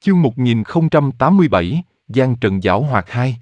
Chương 1087, Giang Trần giảo hoạt 2.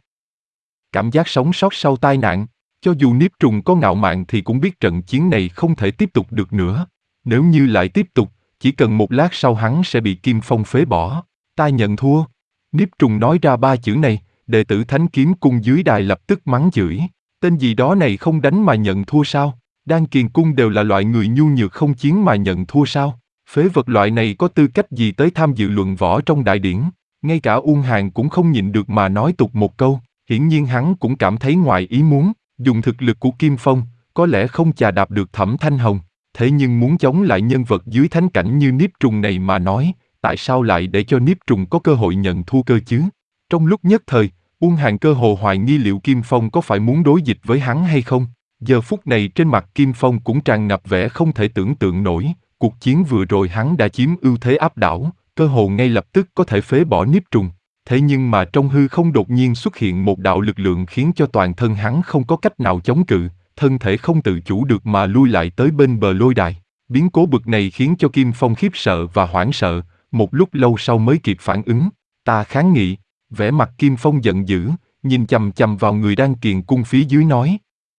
Cảm giác sống sót sau tai nạn, cho dù Niếp Trùng có ngạo mạn thì cũng biết trận chiến này không thể tiếp tục được nữa. Nếu như lại tiếp tục, chỉ cần một lát sau hắn sẽ bị Kim Phong phế bỏ. Ta nhận thua. Niếp Trùng nói ra 3 chữ này, đệ tử Thánh Kiếm Cung dưới đài lập tức mắng chửi. Tên gì đó này không đánh mà nhận thua sao? Đan Kiền Cung đều là loại người nhu nhược không chiến mà nhận thua sao? Phế vật loại này có tư cách gì tới tham dự luận võ trong đại điển? Ngay cả Uông Hàn cũng không nhịn được mà nói tục một câu. Hiển nhiên hắn cũng cảm thấy ngoài ý muốn. Dùng thực lực của Kim Phong, có lẽ không chà đạp được Thẩm Thanh Hồng. Thế nhưng muốn chống lại nhân vật dưới thánh cảnh như Niếp Trùng này mà nói, tại sao lại để cho Niếp Trùng có cơ hội nhận thua cơ chứ? Trong lúc nhất thời, Uông Hàn cơ hồ hoài nghi liệu Kim Phong có phải muốn đối dịch với hắn hay không. Giờ phút này trên mặt Kim Phong cũng tràn ngập vẻ không thể tưởng tượng nổi. Cuộc chiến vừa rồi hắn đã chiếm ưu thế áp đảo, cơ hồ ngay lập tức có thể phế bỏ Niếp Trùng. Thế nhưng mà trong hư không đột nhiên xuất hiện một đạo lực lượng khiến cho toàn thân hắn không có cách nào chống cự, thân thể không tự chủ được mà lui lại tới bên bờ lôi đài. Biến cố bực này khiến cho Kim Phong khiếp sợ và hoảng sợ, một lúc lâu sau mới kịp phản ứng. Ta kháng nghị. Vẻ mặt Kim Phong giận dữ, nhìn chằm chằm vào người Đan Kiền Cung phía dưới nói.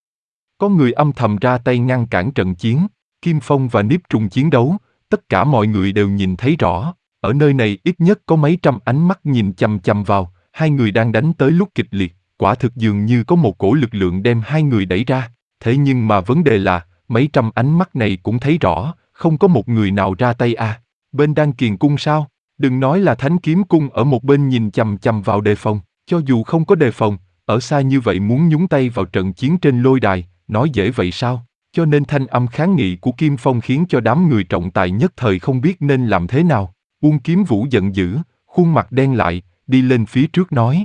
Có người âm thầm ra tay ngăn cản trận chiến. Kim Phong và Niếp Trùng chiến đấu, tất cả mọi người đều nhìn thấy rõ. Ở nơi này ít nhất có mấy trăm ánh mắt nhìn chằm chằm vào, hai người đang đánh tới lúc kịch liệt, quả thực dường như có một cổ lực lượng đem hai người đẩy ra. Thế nhưng mà vấn đề là, mấy trăm ánh mắt này cũng thấy rõ, không có một người nào ra tay à. Bên Đan Kiền Cung sao? Đừng nói là Thánh Kiếm Cung ở một bên nhìn chằm chằm vào đề phòng, cho dù không có đề phòng, ở xa như vậy muốn nhúng tay vào trận chiến trên lôi đài, nói dễ vậy sao? Cho nên thanh âm kháng nghị của Kim Phong khiến cho đám người trọng tài nhất thời không biết nên làm thế nào. Uông Kiếm Vũ giận dữ, khuôn mặt đen lại, đi lên phía trước nói.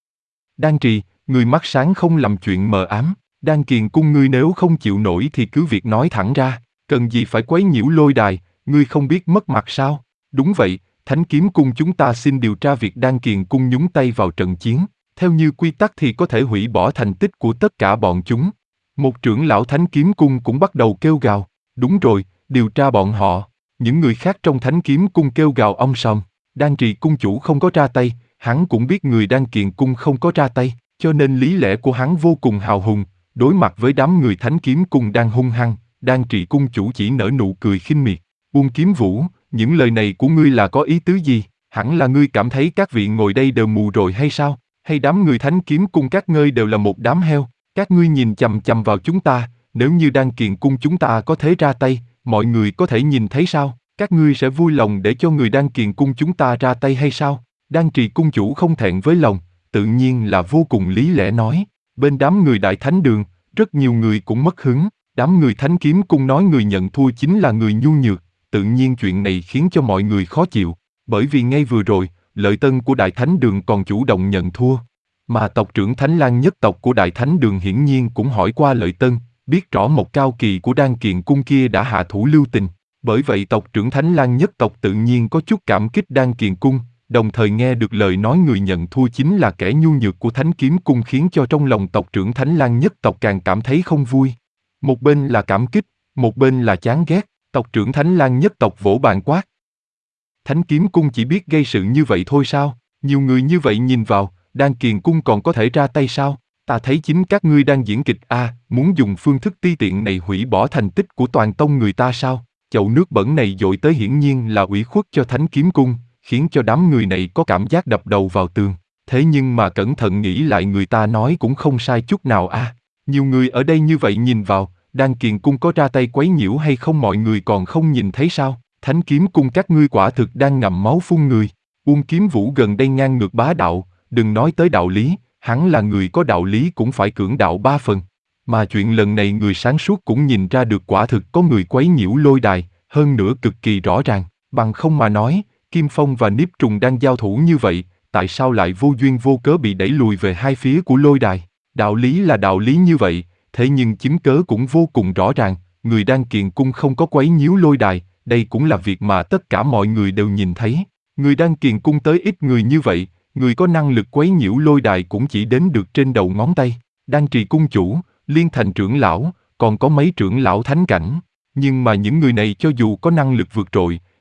Đan Trì, người mắt sáng không làm chuyện mờ ám, Đan Kiền Cung ngươi nếu không chịu nổi thì cứ việc nói thẳng ra, cần gì phải quấy nhiễu lôi đài, ngươi không biết mất mặt sao? Đúng vậy, Thánh Kiếm Cung chúng ta xin điều tra việc Đan Kiền Cung nhúng tay vào trận chiến, theo như quy tắc thì có thể hủy bỏ thành tích của tất cả bọn chúng. Một trưởng lão Thánh Kiếm Cung cũng bắt đầu kêu gào, đúng rồi, điều tra bọn họ. Những người khác trong Thánh Kiếm Cung kêu gào om sòm. Đan Trì Cung chủ không có ra tay, hắn cũng biết người Đan Kiền Cung không có ra tay, cho nên lý lẽ của hắn vô cùng hào hùng. Đối mặt với đám người Thánh Kiếm Cung đang hung hăng, Đan Trì Cung chủ chỉ nở nụ cười khinh miệt. Uông Kiếm Vũ, những lời này của ngươi là có ý tứ gì? Hẳn là ngươi cảm thấy các vị ngồi đây đều mù rồi hay sao? Hay đám người Thánh Kiếm Cung các ngươi đều là một đám heo? Các ngươi nhìn chằm chằm vào chúng ta, nếu như Đan Kiền Cung chúng ta có thể ra tay, mọi người có thể nhìn thấy sao? Các ngươi sẽ vui lòng để cho người Đan Kiền Cung chúng ta ra tay hay sao? Đan Trì Cung chủ không thẹn với lòng, tự nhiên là vô cùng lý lẽ nói. Bên đám người Đại Thánh Đường, rất nhiều người cũng mất hứng. Đám người Thánh Kiếm Cung nói người nhận thua chính là người nhu nhược. Tự nhiên chuyện này khiến cho mọi người khó chịu. Bởi vì ngay vừa rồi, Lợi Tân của Đại Thánh Đường còn chủ động nhận thua. Mà tộc trưởng Thánh Lang nhất tộc của Đại Thánh Đường hiển nhiên cũng hỏi qua Lợi Tân, biết rõ một cao kỳ của Đan Kiền Cung kia đã hạ thủ lưu tình. Bởi vậy tộc trưởng Thánh Lang nhất tộc tự nhiên có chút cảm kích Đan Kiền Cung, đồng thời nghe được lời nói người nhận thua chính là kẻ nhu nhược của Thánh Kiếm Cung khiến cho trong lòng tộc trưởng Thánh Lang nhất tộc càng cảm thấy không vui. Một bên là cảm kích, một bên là chán ghét, tộc trưởng Thánh Lang nhất tộc vỗ bàn quát. Thánh Kiếm Cung chỉ biết gây sự như vậy thôi sao? Nhiều người như vậy nhìn vào, Đan Kiền Cung còn có thể ra tay sao? Ta thấy chính các ngươi đang diễn kịch muốn dùng phương thức ti tiện này hủy bỏ thành tích của toàn tông người ta sao? Chậu nước bẩn này dội tới hiển nhiên là ủy khuất cho Thánh Kiếm Cung, khiến cho đám người này có cảm giác đập đầu vào tường. Thế nhưng mà cẩn thận nghĩ lại người ta nói cũng không sai chút nào Nhiều người ở đây như vậy nhìn vào, Đan Kiền Cung có ra tay quấy nhiễu hay không mọi người còn không nhìn thấy sao? Thánh Kiếm Cung các ngươi quả thực đang ngậm máu phun người. Uông Kiếm Vũ gần đây ngang ngược bá đạo, đừng nói tới đạo lý, hắn là người có đạo lý cũng phải cưỡng đạo 3 phần. Mà chuyện lần này người sáng suốt cũng nhìn ra được quả thực có người quấy nhiễu lôi đài, hơn nữa cực kỳ rõ ràng, bằng không mà nói, Kim Phong và Niếp Trùng đang giao thủ như vậy, tại sao lại vô duyên vô cớ bị đẩy lùi về hai phía của lôi đài? Đạo lý là đạo lý như vậy, thế nhưng chứng cớ cũng vô cùng rõ ràng, người Đan Kiền Cung không có quấy nhiễu lôi đài, đây cũng là việc mà tất cả mọi người đều nhìn thấy. Người Đan Kiền Cung tới ít người như vậy, người có năng lực quấy nhiễu lôi đài cũng chỉ đếm được trên đầu ngón tay. Đan Trì Cung chủ, Liên Thành trưởng lão, còn có mấy trưởng lão thánh cảnh. Nhưng mà những người này cho dù có năng lực vượt trội,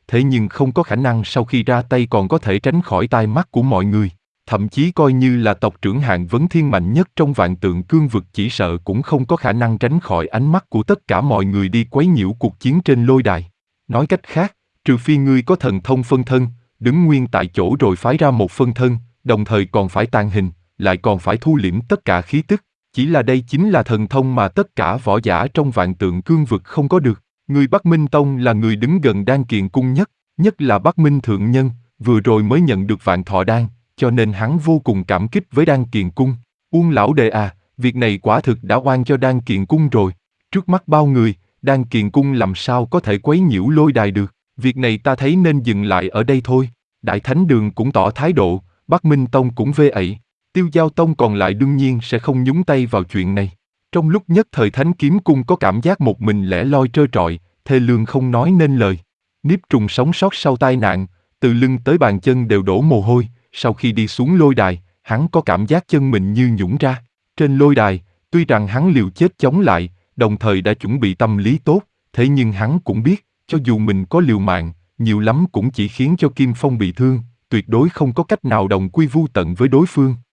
thế nhưng không có khả năng sau khi ra tay còn có thể tránh khỏi tai mắt của mọi người. Thậm chí coi như là tộc trưởng hạng vấn thiên mạnh nhất trong vạn tượng cương vực chỉ sợ cũng không có khả năng tránh khỏi ánh mắt của tất cả mọi người đi quấy nhiễu cuộc chiến trên lôi đài. Nói cách khác, trừ phi ngươi có thần thông phân thân, đứng nguyên tại chỗ rồi phái ra một phân thân, đồng thời còn phải tàn hình, lại còn phải thu liễm tất cả khí tức. Chỉ là đây chính là thần thông mà tất cả võ giả trong vạn tượng cương vực không có được. Người Bắc Minh Tông là người đứng gần Đan Kiền Cung nhất là Bắc Minh Thượng Nhân, vừa rồi mới nhận được Vạn Thọ Đan, cho nên hắn vô cùng cảm kích với Đan Kiền Cung. Uông lão đệ à, việc này quả thực đã oan cho Đan Kiền Cung rồi. Trước mắt bao người, Đan Kiền Cung làm sao có thể quấy nhiễu lôi đài được. Việc này ta thấy nên dừng lại ở đây thôi. Đại Thánh Đường cũng tỏ thái độ, Bắc Minh Tông cũng vê ẩy. Tiêu Giao Tông còn lại đương nhiên sẽ không nhúng tay vào chuyện này. Trong lúc nhất thời Thánh Kiếm Cung có cảm giác một mình lẻ loi trơ trọi, thê lương không nói nên lời. Niếp Trùng sống sót sau tai nạn, từ lưng tới bàn chân đều đổ mồ hôi, sau khi đi xuống lôi đài, hắn có cảm giác chân mình như nhũn ra. Trên lôi đài, tuy rằng hắn liều chết chống lại, đồng thời đã chuẩn bị tâm lý tốt, thế nhưng hắn cũng biết, cho dù mình có liều mạng, nhiều lắm cũng chỉ khiến cho Kim Phong bị thương, tuyệt đối không có cách nào đồng quy vu tận với đối phương.